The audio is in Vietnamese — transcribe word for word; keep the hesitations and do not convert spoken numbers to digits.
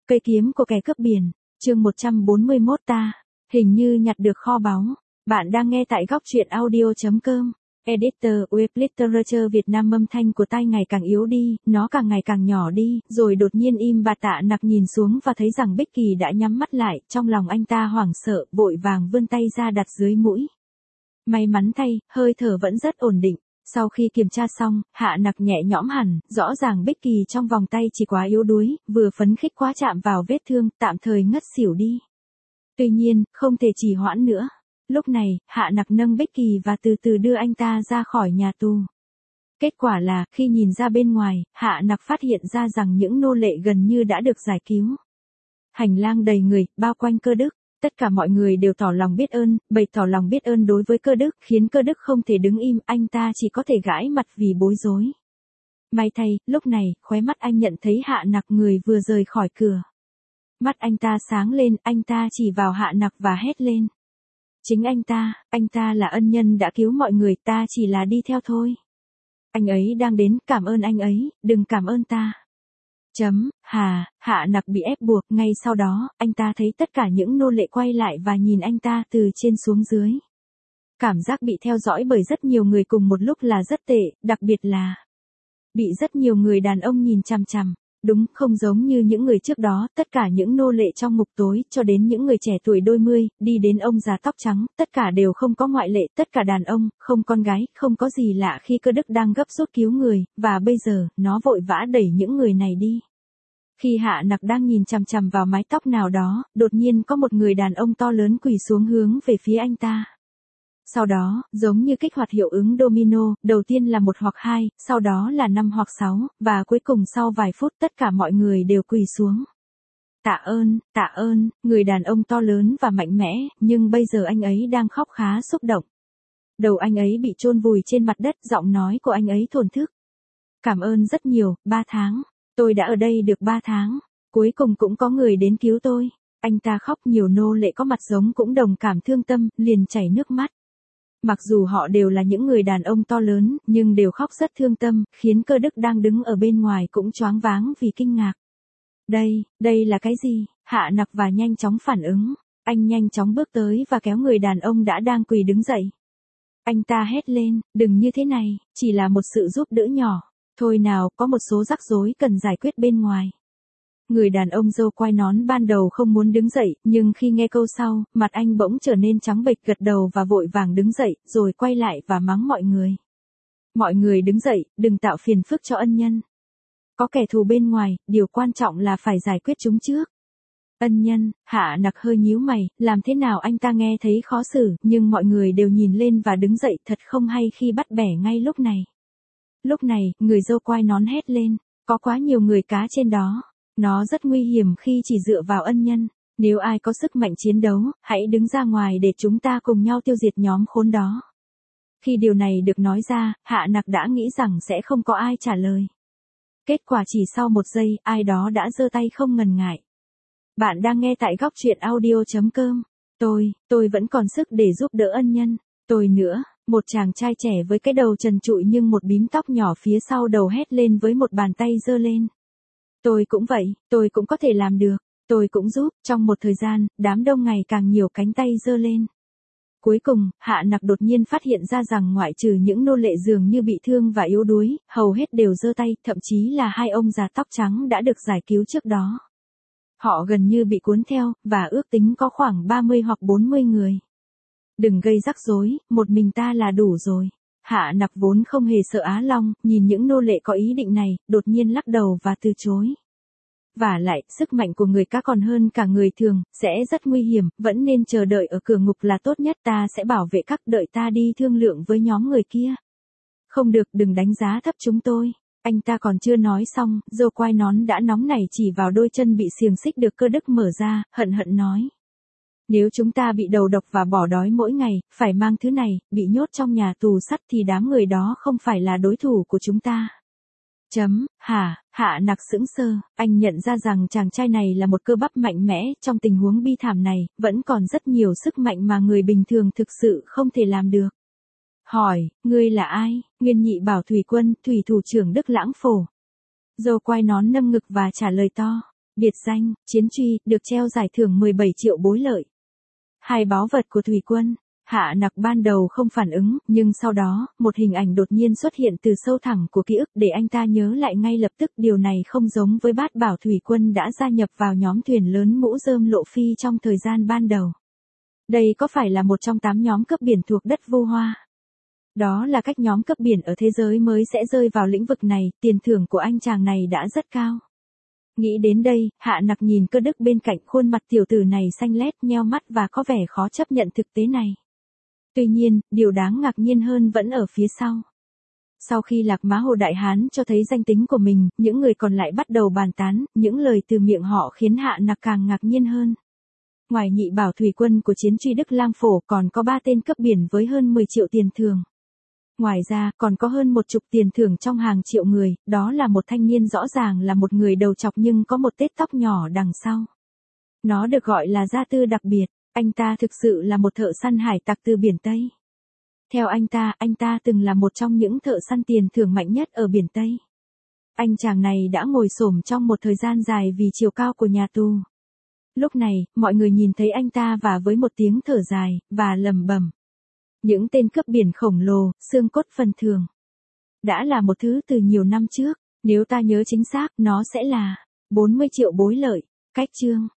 Cây kiếm của kẻ cướp biển, chương một trăm bốn mươi mốt ta, hình như nhặt được kho báu. Bạn đang nghe tại góc truyện audio chấm com. Editor Web Literature Việt Nam. Âm thanh của tai ngày càng yếu đi, nó càng ngày càng nhỏ đi, rồi đột nhiên im bặt. Tạ Nặc nhìn xuống và thấy rằng Bích Kỳ đã nhắm mắt lại, trong lòng anh ta hoảng sợ, vội vàng vươn tay ra đặt dưới mũi. May mắn thay, hơi thở vẫn rất ổn định. Sau khi kiểm tra xong, Hạ Nặc nhẹ nhõm hẳn, rõ ràng Bích Kỳ trong vòng tay chỉ quá yếu đuối, vừa phấn khích quá chạm vào vết thương, tạm thời ngất xỉu đi. Tuy nhiên, không thể trì hoãn nữa. Lúc này, Hạ Nặc nâng Bích Kỳ và từ từ đưa anh ta ra khỏi nhà tù. Kết quả là, khi nhìn ra bên ngoài, Hạ Nặc phát hiện ra rằng những nô lệ gần như đã được giải cứu. Hành lang đầy người, bao quanh Cơ Đức. Tất cả mọi người đều tỏ lòng biết ơn, bày tỏ lòng biết ơn đối với Cơ Đức, khiến Cơ Đức không thể đứng im, anh ta chỉ có thể gãi mặt vì bối rối. May thay, lúc này, khóe mắt anh nhận thấy Hạ Nặc người vừa rời khỏi cửa. Mắt anh ta sáng lên, anh ta chỉ vào Hạ Nặc và hét lên. Chính anh ta, anh ta là ân nhân đã cứu mọi người, ta chỉ là đi theo thôi. Anh ấy đang đến, cảm ơn anh ấy, đừng cảm ơn ta. Chấm, hà, Hạ Nặc bị ép buộc, ngay sau đó, anh ta thấy tất cả những nô lệ quay lại và nhìn anh ta từ trên xuống dưới. Cảm giác bị theo dõi bởi rất nhiều người cùng một lúc là rất tệ, đặc biệt là bị rất nhiều người đàn ông nhìn chằm chằm. Đúng, không giống như những người trước đó, tất cả những nô lệ trong ngục tối, cho đến những người trẻ tuổi đôi mươi, đi đến ông già tóc trắng, tất cả đều không có ngoại lệ, tất cả đàn ông, không con gái, không có gì lạ khi Cơ Đức đang gấp rút cứu người, và bây giờ, nó vội vã đẩy những người này đi. Khi Hạ Nặc đang nhìn chằm chằm vào mái tóc nào đó, đột nhiên có một người đàn ông to lớn quỳ xuống hướng về phía anh ta. Sau đó, giống như kích hoạt hiệu ứng domino, đầu tiên là một hoặc hai, sau đó là năm hoặc sáu, và cuối cùng sau vài phút tất cả mọi người đều quỳ xuống. Tạ ơn, tạ ơn, người đàn ông to lớn và mạnh mẽ, nhưng bây giờ anh ấy đang khóc khá xúc động. Đầu anh ấy bị chôn vùi trên mặt đất, giọng nói của anh ấy thổn thức. Cảm ơn rất nhiều, ba tháng. Tôi đã ở đây được ba tháng. Cuối cùng cũng có người đến cứu tôi. Anh ta khóc, nhiều nô lệ có mặt giống cũng đồng cảm thương tâm, liền chảy nước mắt. Mặc dù họ đều là những người đàn ông to lớn, nhưng đều khóc rất thương tâm, khiến Cơ Đức đang đứng ở bên ngoài cũng choáng váng vì kinh ngạc. Đây, đây là cái gì? Hạ Nặc và nhanh chóng phản ứng. Anh nhanh chóng bước tới và kéo người đàn ông đã đang quỳ đứng dậy. Anh ta hét lên, đừng như thế này, chỉ là một sự giúp đỡ nhỏ. Thôi nào, có một số rắc rối cần giải quyết bên ngoài. Người đàn ông râu quai nón ban đầu không muốn đứng dậy, nhưng khi nghe câu sau, mặt anh bỗng trở nên trắng bệch, gật đầu và vội vàng đứng dậy, rồi quay lại và mắng mọi người. Mọi người đứng dậy, đừng tạo phiền phức cho ân nhân. Có kẻ thù bên ngoài, điều quan trọng là phải giải quyết chúng trước. Ân nhân, Hạ Nặc hơi nhíu mày, làm thế nào anh ta nghe thấy khó xử, nhưng mọi người đều nhìn lên và đứng dậy, thật không hay khi bắt bẻ ngay lúc này. Lúc này, người râu quai nón hét lên, có quá nhiều người cá trên đó. Nó rất nguy hiểm khi chỉ dựa vào ân nhân. Nếu ai có sức mạnh chiến đấu, hãy đứng ra ngoài để chúng ta cùng nhau tiêu diệt nhóm khốn đó. Khi điều này được nói ra, Hạ Nặc đã nghĩ rằng sẽ không có ai trả lời. Kết quả chỉ sau một giây, ai đó đã giơ tay không ngần ngại. Bạn đang nghe tại góc truyện audio chấm com. Tôi, tôi vẫn còn sức để giúp đỡ ân nhân. Tôi nữa, một chàng trai trẻ với cái đầu trần trụi nhưng một bím tóc nhỏ phía sau đầu hét lên với một bàn tay giơ lên. Tôi cũng vậy, tôi cũng có thể làm được, tôi cũng giúp. Trong một thời gian, đám đông ngày càng nhiều cánh tay giơ lên. Cuối cùng, Hạ Nặc đột nhiên phát hiện ra rằng ngoại trừ những nô lệ dường như bị thương và yếu đuối, hầu hết đều giơ tay, thậm chí là hai ông già tóc trắng đã được giải cứu trước đó. Họ gần như bị cuốn theo, và ước tính có khoảng ba mươi hoặc bốn mươi người. Đừng gây rắc rối, một mình ta là đủ rồi. Hạ Nặc vốn không hề sợ Á Long, nhìn những nô lệ có ý định này, đột nhiên lắc đầu và từ chối. Vả lại, sức mạnh của người cá còn hơn cả người thường, sẽ rất nguy hiểm, vẫn nên chờ đợi ở cửa ngục là tốt nhất, ta sẽ bảo vệ các, đợi ta đi thương lượng với nhóm người kia. Không được, đừng đánh giá thấp chúng tôi. Anh ta còn chưa nói xong, râu quai nón đã nóng nảy chỉ vào đôi chân bị xiềng xích được Cơ Đức mở ra, hận hận nói. Nếu chúng ta bị đầu độc và bỏ đói mỗi ngày, phải mang thứ này, bị nhốt trong nhà tù sắt thì đám người đó không phải là đối thủ của chúng ta. Chấm, hả, Hạ Nặc sững sờ, anh nhận ra rằng chàng trai này là một cơ bắp mạnh mẽ, trong tình huống bi thảm này, vẫn còn rất nhiều sức mạnh mà người bình thường thực sự không thể làm được. Hỏi, ngươi là ai? Nguyên Nhị Bảo Thủy Quân, thủy thủ trưởng Đức Lãng Phổ. Râu quai nón nâng ngực và trả lời to. Biệt danh, Chiến Truy, được treo giải thưởng mười bảy triệu bối lợi. Hai báu vật của Thủy Quân. Hạ Nặc ban đầu không phản ứng, nhưng sau đó, một hình ảnh đột nhiên xuất hiện từ sâu thẳm của ký ức để anh ta nhớ lại ngay lập tức điều này không giống với Bát Bảo Thủy Quân đã gia nhập vào nhóm thuyền lớn mũ rơm lộ phi trong thời gian ban đầu. Đây có phải là một trong tám nhóm cướp biển thuộc đất Vu Hoa? Đó là cách nhóm cướp biển ở thế giới mới sẽ rơi vào lĩnh vực này, tiền thưởng của anh chàng này đã rất cao. Nghĩ đến đây, Hạ Nặc nhìn Cơ Đức bên cạnh, khuôn mặt tiểu tử này xanh lét nheo mắt và có vẻ khó chấp nhận thực tế này. Tuy nhiên, điều đáng ngạc nhiên hơn vẫn ở phía sau. Sau khi Lạc Má Hồ Đại Hán cho thấy danh tính của mình, những người còn lại bắt đầu bàn tán, những lời từ miệng họ khiến Hạ Nặc càng ngạc nhiên hơn. Ngoài nhị bảo thủy quân của Chiến Truy Đức Lang Phổ còn có ba tên cướp biển với hơn mười triệu tiền thưởng. Ngoài ra, còn có hơn một chục tiền thưởng trong hàng triệu người, đó là một thanh niên rõ ràng là một người đầu trọc nhưng có một tết tóc nhỏ đằng sau. Nó được gọi là gia tư đặc biệt, anh ta thực sự là một thợ săn hải tặc từ biển Tây. Theo anh ta, anh ta từng là một trong những thợ săn tiền thưởng mạnh nhất ở biển Tây. Anh chàng này đã ngồi xổm trong một thời gian dài vì chiều cao của nhà tù. Lúc này, mọi người nhìn thấy anh ta và với một tiếng thở dài, và lầm bầm. Những tên cướp biển khổng lồ, xương cốt phần thường. Đã là một thứ từ nhiều năm trước, nếu ta nhớ chính xác, nó sẽ là bốn mươi triệu bối lợi. Cách chương